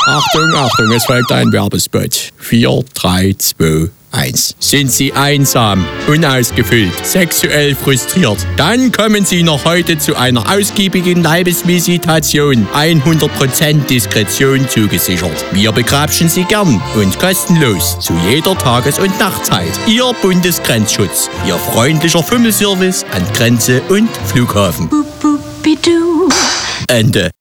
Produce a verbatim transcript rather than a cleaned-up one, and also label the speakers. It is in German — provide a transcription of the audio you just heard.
Speaker 1: Achtung, Achtung, es folgt ein Werbespot. vier, drei, zwei, eins. Sind Sie einsam, unausgefüllt, sexuell frustriert? Dann kommen Sie noch heute zu einer ausgiebigen Leibesvisitation. hundert Prozent Diskretion zugesichert. Wir begrapschen Sie gern und kostenlos zu jeder Tages- und Nachtzeit. Ihr Bundesgrenzschutz. Ihr freundlicher Fummelservice an Grenze und Flughafen.
Speaker 2: Boop, boop,
Speaker 1: Ende.